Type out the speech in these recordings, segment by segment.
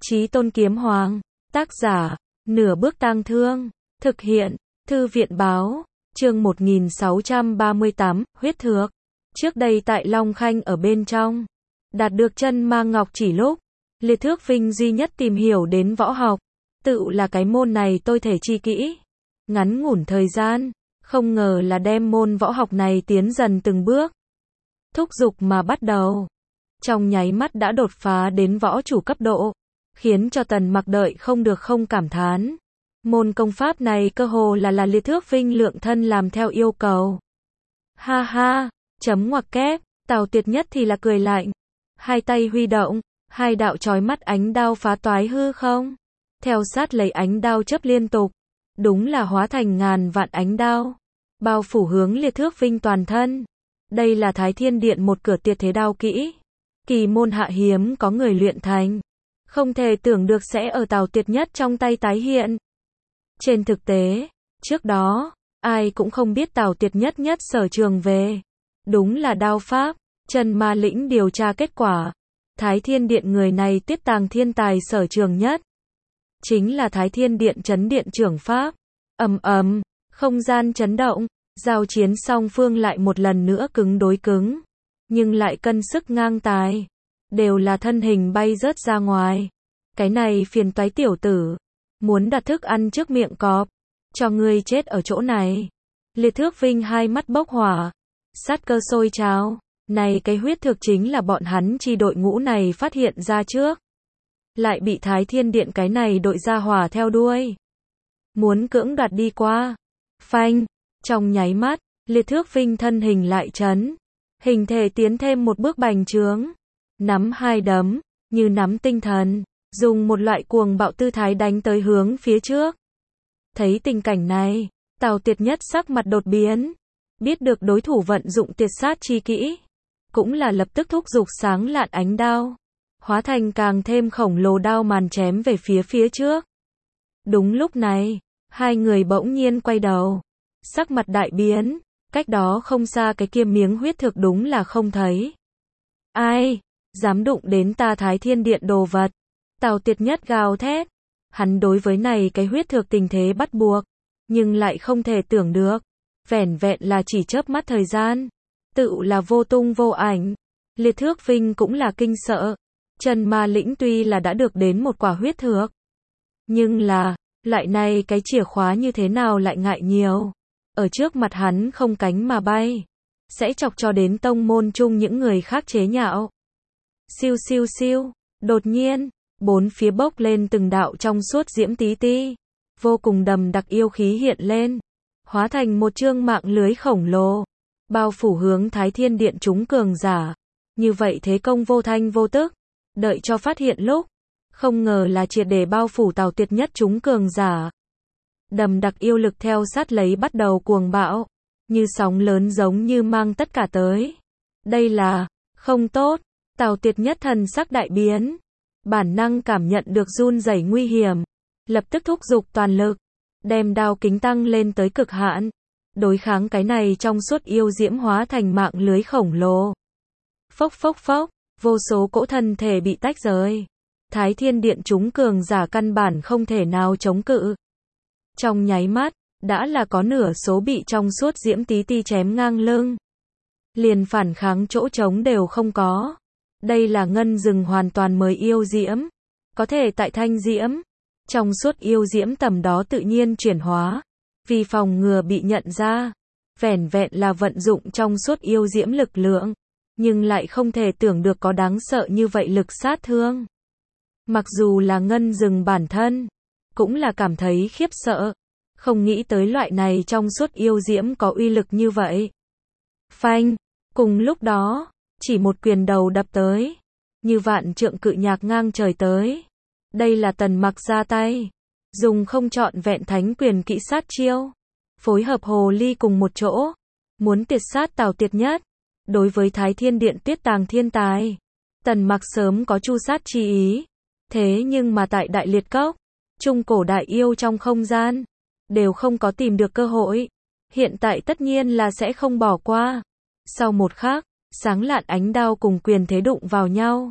Chí Tôn Kiếm Hoàng, tác giả, Nửa Bước Tang Thương, thực hiện, Thư viện báo, chương 1638, huyết thược. Trước đây tại Long Khanh ở bên trong, đạt được chân ma ngọc chỉ lúc, Liệt Thước Vinh duy nhất tìm hiểu đến võ học, tự là cái môn này tôi thể chi kỹ. Ngắn ngủn thời gian, không ngờ là đem môn võ học này tiến dần từng bước. Thúc giục mà bắt đầu. Trong nháy mắt đã đột phá đến võ chủ cấp độ, khiến cho Tần Mặc đợi không được không cảm thán. Môn công pháp này cơ hồ là Liệt Thước Vinh lượng thân làm theo yêu cầu. Ha ha, chấm ngoặc kép, Tào Tuyệt Nhất thì là cười lạnh. Hai tay huy động, hai đạo chói mắt ánh đao phá toái hư không. Theo sát lấy ánh đao chớp liên tục, đúng là hóa thành ngàn vạn ánh đao, bao phủ hướng Liệt Thước Vinh toàn thân. Đây là Thái Thiên Điện một cửa tuyệt thế đao kỹ, kỳ môn hạ hiếm có người luyện thành, không thể tưởng được sẽ ở Tào Tuyệt Nhất trong tay tái hiện. Trên thực tế, trước đó, ai cũng không biết Tào Tuyệt Nhất nhất sở trường về, đúng là đao pháp. Trần Ma Lĩnh điều tra kết quả, Thái Thiên Điện người này tiếp tàng thiên tài sở trường nhất, chính là Thái Thiên Điện Chấn Điện trưởng pháp. Ầm ầm, không gian chấn động, giao chiến song phương lại một lần nữa cứng đối cứng, nhưng lại cân sức ngang tài, đều là thân hình bay rớt ra ngoài. Cái này phiền toái tiểu tử, muốn đặt thức ăn trước miệng cọp, cho ngươi chết ở chỗ này. Liệt Thước Vinh hai mắt bốc hỏa, sát cơ sôi trào. Này cái huyết thực chính là bọn hắn chi đội ngũ này phát hiện ra trước, lại bị Thái Thiên Điện cái này đội gia hỏa theo đuôi, muốn cưỡng đoạt đi qua. Phanh, trong nháy mắt, Liệt Thước Vinh thân hình lại chấn, hình thể tiến thêm một bước bành trướng, nắm hai đấm, như nắm tinh thần, dùng một loại cuồng bạo tư thái đánh tới hướng phía trước. Thấy tình cảnh này, Tào Tuyệt Nhất sắc mặt đột biến, biết được đối thủ vận dụng tuyệt sát chi kỹ, cũng là lập tức thúc giục sáng lạn ánh đao, hóa thành càng thêm khổng lồ đao màn chém về phía trước. Đúng lúc này, hai người bỗng nhiên quay đầu, sắc mặt đại biến, cách đó không xa cái kia miếng huyết thực đúng là không thấy. Ai, dám đụng đến ta Thái Thiên Điện đồ vật? Tào Tuyệt Nhất gào thét, hắn đối với này cái huyết thực tình thế bắt buộc, nhưng lại không thể tưởng được, vẻn vẹn là chỉ chớp mắt thời gian, tự là vô tung vô ảnh. Liệt Thước Vinh cũng là kinh sợ. Trần Ma Lĩnh tuy là đã được đến một quả huyết thược, nhưng là, loại này cái chìa khóa như thế nào lại ngại nhiều. Ở trước mặt hắn không cánh mà bay, sẽ chọc cho đến tông môn chung những người khác chế nhạo. Siêu siêu siêu, đột nhiên, bốn phía bốc lên từng đạo trong suốt diễm tí ti, vô cùng đầm đặc yêu khí hiện lên, hóa thành một chương mạng lưới khổng lồ, bao phủ hướng Thái Thiên Điện chúng cường giả. Như vậy thế công vô thanh vô tức, đợi cho phát hiện lúc, không ngờ là triệt để bao phủ Tào Tuyệt Nhất chúng cường giả. Đầm đặc yêu lực theo sát lấy bắt đầu cuồng bạo, như sóng lớn giống như mang tất cả tới. Đây là, không tốt. Tào Tuyệt Nhất thần sắc đại biến, bản năng cảm nhận được run rẩy nguy hiểm, lập tức thúc giục toàn lực, đem đao kính tăng lên tới cực hạn, đối kháng cái này trong suốt yêu diễm hóa thành mạng lưới khổng lồ. Phốc phốc phốc, vô số cỗ thân thể bị tách rời. Thái Thiên Điện chúng cường giả căn bản không thể nào chống cự. Trong nháy mắt, đã là có nửa số bị trong suốt diễm tí ti chém ngang lưng. Liền phản kháng chỗ trống đều không có. Đây là ngân rừng hoàn toàn mới yêu diễm. Có thể tại thanh diễm, trong suốt yêu diễm tầm đó tự nhiên chuyển hóa. Vì phòng ngừa bị nhận ra, vẻn vẹn là vận dụng trong suốt yêu diễm lực lượng, nhưng lại không thể tưởng được có đáng sợ như vậy lực sát thương. Mặc dù là ngân rừng bản thân, cũng là cảm thấy khiếp sợ, không nghĩ tới loại này trong suốt yêu diễm có uy lực như vậy. Phanh, cùng lúc đó, chỉ một quyền đầu đập tới, như vạn trượng cự nhạc ngang trời tới. Đây là Tần Mặc ra tay, dùng không trọn vẹn thánh quyền kỹ sát chiêu, phối hợp hồ ly cùng một chỗ, muốn tiệt sát Tào Tuyệt Nhất. Đối với Thái Thiên Điện tuyết tàng thiên tài, Tần Mặc sớm có chu sát chi ý, thế nhưng mà tại Đại Liệt Cốc, trung cổ đại yêu trong không gian, đều không có tìm được cơ hội, hiện tại tất nhiên là sẽ không bỏ qua. Sau một khắc, sáng lạn ánh đao cùng quyền thế đụng vào nhau,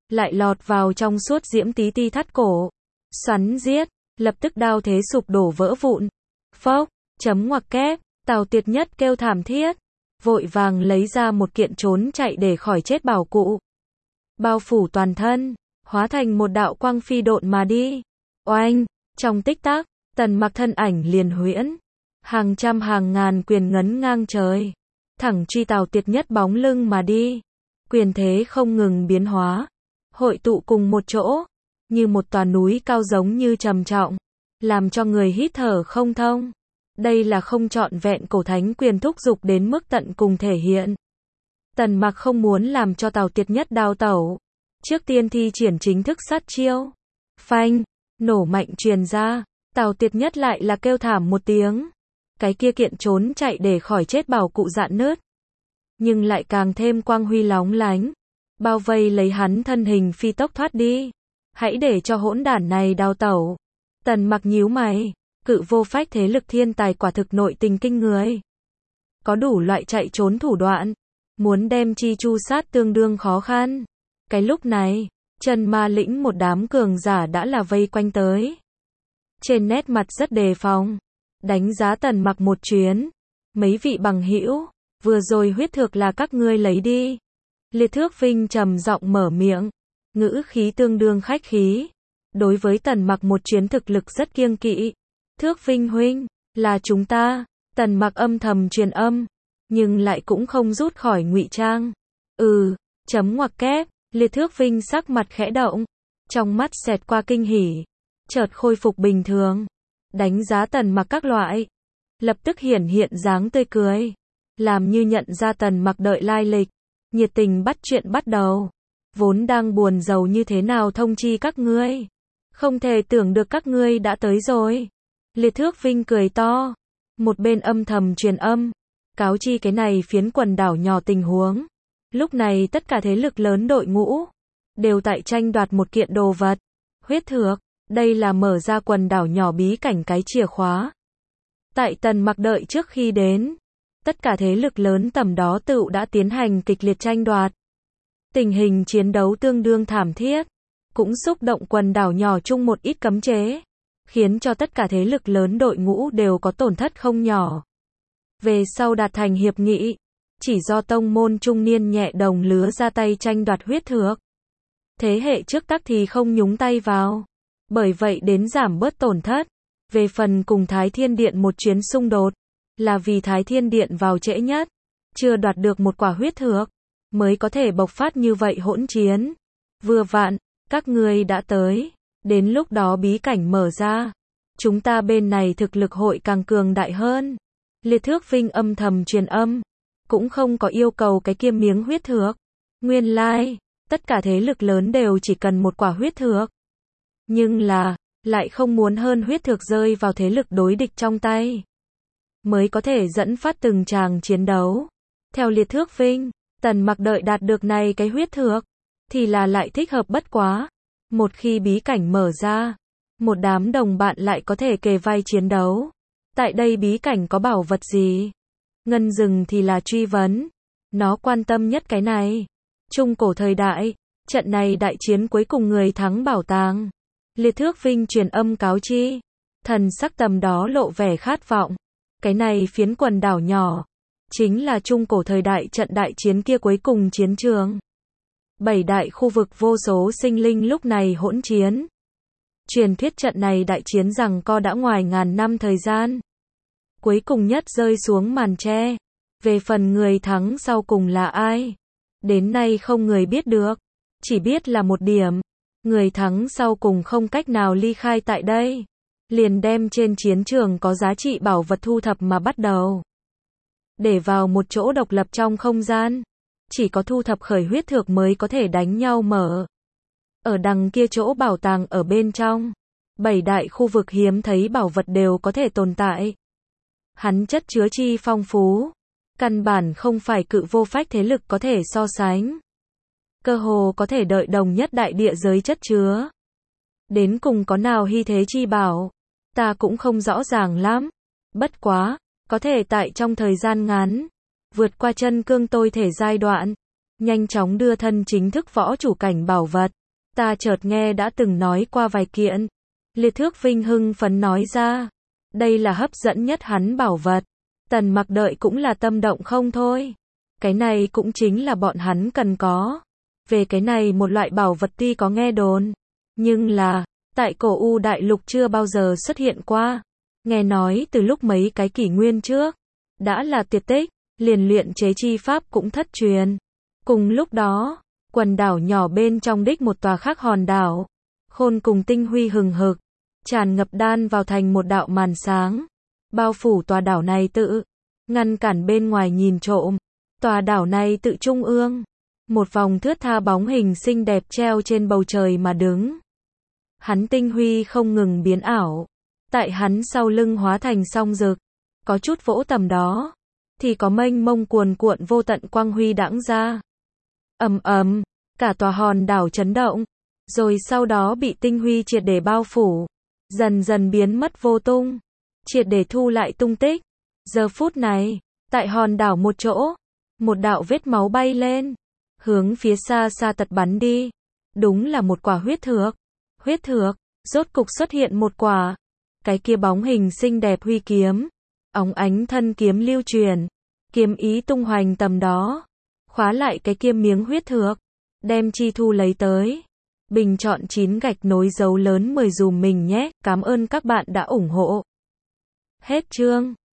lại lọt vào trong suốt diễm tí ti thắt cổ. Xoắn giết, lập tức đao thế sụp đổ vỡ vụn. Phốc, chấm ngoặc kép, Tào Tiệt Nhất kêu thảm thiết, vội vàng lấy ra một kiện trốn chạy để khỏi chết bảo cụ. Bao phủ toàn thân, hóa thành một đạo quang phi độn mà đi. Oanh, trong tích tắc, Tần Mặc thân ảnh liền huyễn. Hàng trăm hàng ngàn quyền ngấn ngang trời, thẳng truy Tào Tiệt Nhất bóng lưng mà đi. Quyền thế không ngừng biến hóa, hội tụ cùng một chỗ, như một tòa núi cao giống như trầm trọng, làm cho người hít thở không thông. Đây là không trọn vẹn cổ thánh quyền thúc dục đến mức tận cùng thể hiện. Tần Mặc không muốn làm cho Tào Tiệt Nhất đào tẩu. Trước tiên thi triển chính thức sát chiêu. Phanh, nổ mạnh truyền ra, Tào Tiệt Nhất lại là kêu thảm một tiếng. Cái kia kiện trốn chạy để khỏi chết bảo cụ dạn nứt, nhưng lại càng thêm quang huy lóng lánh, bao vây lấy hắn thân hình phi tốc thoát đi. Hãy để cho hỗn đản này đào tẩu. Tần Mặc nhíu mày, cự vô phách thế lực thiên tài quả thực nội tình kinh người. Có đủ loại chạy trốn thủ đoạn, muốn đem chi chu sát tương đương khó khăn. Cái lúc này, Chân Ma lĩnh một đám cường giả đã là vây quanh tới. Trên nét mặt rất đề phòng, đánh giá Tần Mặc một chuyến. Mấy vị bằng hữu, vừa rồi huyết thực là các ngươi lấy đi. Liệt Thước Vinh trầm giọng mở miệng, ngữ khí tương đương khách khí. Đối với Tần Mặc một chuyến thực lực rất kiêng kỵ. Thước Vinh huynh, là chúng ta. Tần Mặc âm thầm truyền âm, nhưng lại cũng không rút khỏi ngụy trang. Chấm ngoặc kép, Liệt Thước Vinh sắc mặt khẽ động, trong mắt xẹt qua kinh hỉ, chợt khôi phục bình thường, đánh giá Tần Mặc các loại, lập tức hiển hiện dáng tươi cười, làm như nhận ra Tần Mặc đợi lai lịch, nhiệt tình bắt chuyện bắt đầu. Vốn đang buồn rầu như thế nào thông chi các ngươi, không thể tưởng được các ngươi đã tới rồi. Liệt Thước Vinh cười to, một bên âm thầm truyền âm, cáo chi cái này phiến quần đảo nhỏ tình huống. Lúc này tất cả thế lực lớn đội ngũ đều tại tranh đoạt một kiện đồ vật, huyết thược. Đây là mở ra quần đảo nhỏ bí cảnh cái chìa khóa. Tại Tần Mặc đợi trước khi đến, tất cả thế lực lớn tầm đó tựu đã tiến hành kịch liệt tranh đoạt. Tình hình chiến đấu tương đương thảm thiết, cũng xúc động quần đảo nhỏ chung một ít cấm chế, khiến cho tất cả thế lực lớn đội ngũ đều có tổn thất không nhỏ. Về sau đạt thành hiệp nghị, chỉ do tông môn trung niên nhẹ đồng lứa ra tay tranh đoạt huyết thược. Thế hệ trước tắc thì không nhúng tay vào, bởi vậy đến giảm bớt tổn thất. Về phần cùng Thái Thiên Điện một chuyến xung đột, là vì Thái Thiên Điện vào trễ nhất, chưa đoạt được một quả huyết thược, mới có thể bộc phát như vậy hỗn chiến. Vừa vặn, các ngươi đã tới, đến lúc đó bí cảnh mở ra, chúng ta bên này thực lực hội càng cường đại hơn. Liệt Thước Vinh âm thầm truyền âm, cũng không có yêu cầu cái kia miếng huyết thược. Nguyên lai, tất cả thế lực lớn đều chỉ cần một quả huyết thược. Nhưng là, lại không muốn hơn huyết thược rơi vào thế lực đối địch trong tay, mới có thể dẫn phát từng tràng chiến đấu. Theo Liệt Thước Vinh, Tần Mặc đợi đạt được này cái huyết thược, thì là lại thích hợp bất quá. Một khi bí cảnh mở ra, một đám đồng bạn lại có thể kề vai chiến đấu. Tại đây bí cảnh có bảo vật gì? Ngân Dừng thì là truy vấn. Nó quan tâm nhất cái này. Trung cổ thời đại, trận này đại chiến cuối cùng người thắng bảo tàng. Liệt Thước Vinh truyền âm cáo chi. Thần sắc tầm đó lộ vẻ khát vọng. Cái này phiến quần đảo nhỏ, chính là trung cổ thời đại trận đại chiến kia cuối cùng chiến trường. 7 đại khu vực vô số sinh linh lúc này hỗn chiến. Truyền thuyết trận này đại chiến rằng co đã ngoài ngàn năm thời gian. Cuối cùng nhất rơi xuống màn tre. Về phần người thắng sau cùng là ai? Đến nay không người biết được. Chỉ biết là một điểm. Người thắng sau cùng không cách nào ly khai tại đây. Liền đem trên chiến trường có giá trị bảo vật thu thập mà bắt đầu. Để vào một chỗ độc lập trong không gian. Chỉ có thu thập khởi huyết thược mới có thể đánh nhau mở. Ở đằng kia chỗ bảo tàng ở bên trong. 7 đại khu vực hiếm thấy bảo vật đều có thể tồn tại. Hắn chất chứa chi phong phú. Căn bản không phải cự vô phách thế lực có thể so sánh. Cơ hồ có thể đợi đồng nhất đại địa giới chất chứa. Đến cùng có nào hy thế chi bảo, ta cũng không rõ ràng lắm. Bất quá, có thể tại trong thời gian ngắn, vượt qua chân cương tôi thể giai đoạn, nhanh chóng đưa thân chính thức võ chủ cảnh bảo vật. Ta chợt nghe đã từng nói qua vài kiện. Liệt Thước Vinh hưng phấn nói ra. Đây là hấp dẫn nhất hắn bảo vật. Tần Mặc đợi cũng là tâm động không thôi. Cái này cũng chính là bọn hắn cần có. Về cái này một loại bảo vật tuy có nghe đồn, nhưng là, tại cổ U đại lục chưa bao giờ xuất hiện qua. Nghe nói từ lúc mấy cái kỷ nguyên trước, đã là tuyệt tích, liền luyện chế chi pháp cũng thất truyền. Cùng lúc đó, quần đảo nhỏ bên trong đích một tòa khác hòn đảo, khôn cùng tinh huy hừng hực, tràn ngập đan vào thành một đạo màn sáng, bao phủ tòa đảo này tự, ngăn cản bên ngoài nhìn trộm. Tòa đảo này tự trung ương, một vòng thướt tha bóng hình xinh đẹp treo trên bầu trời mà đứng. Hắn tinh huy không ngừng biến ảo, tại hắn sau lưng hóa thành song rực, có chút vỗ tầm đó, thì có mênh mông cuồn cuộn vô tận quang huy đãng ra. Ầm ầm, cả tòa hòn đảo chấn động, rồi sau đó bị tinh huy triệt để bao phủ, dần dần biến mất vô tung, triệt để thu lại tung tích. Giờ phút này, tại hòn đảo một chỗ, một đạo vết máu bay lên, hướng phía xa xa tật bắn đi. Đúng là một quả huyết thược. Huyết thược, rốt cục xuất hiện một quả. Cái kia bóng hình xinh đẹp huy kiếm, óng ánh thân kiếm lưu truyền, kiếm ý tung hoành tầm đó, khóa lại cái kia miếng huyết thược, đem chi thu lấy tới. Bình chọn 9 gạch nối dấu lớn 10 dùm mình nhé. Cảm ơn các bạn đã ủng hộ. Hết chương.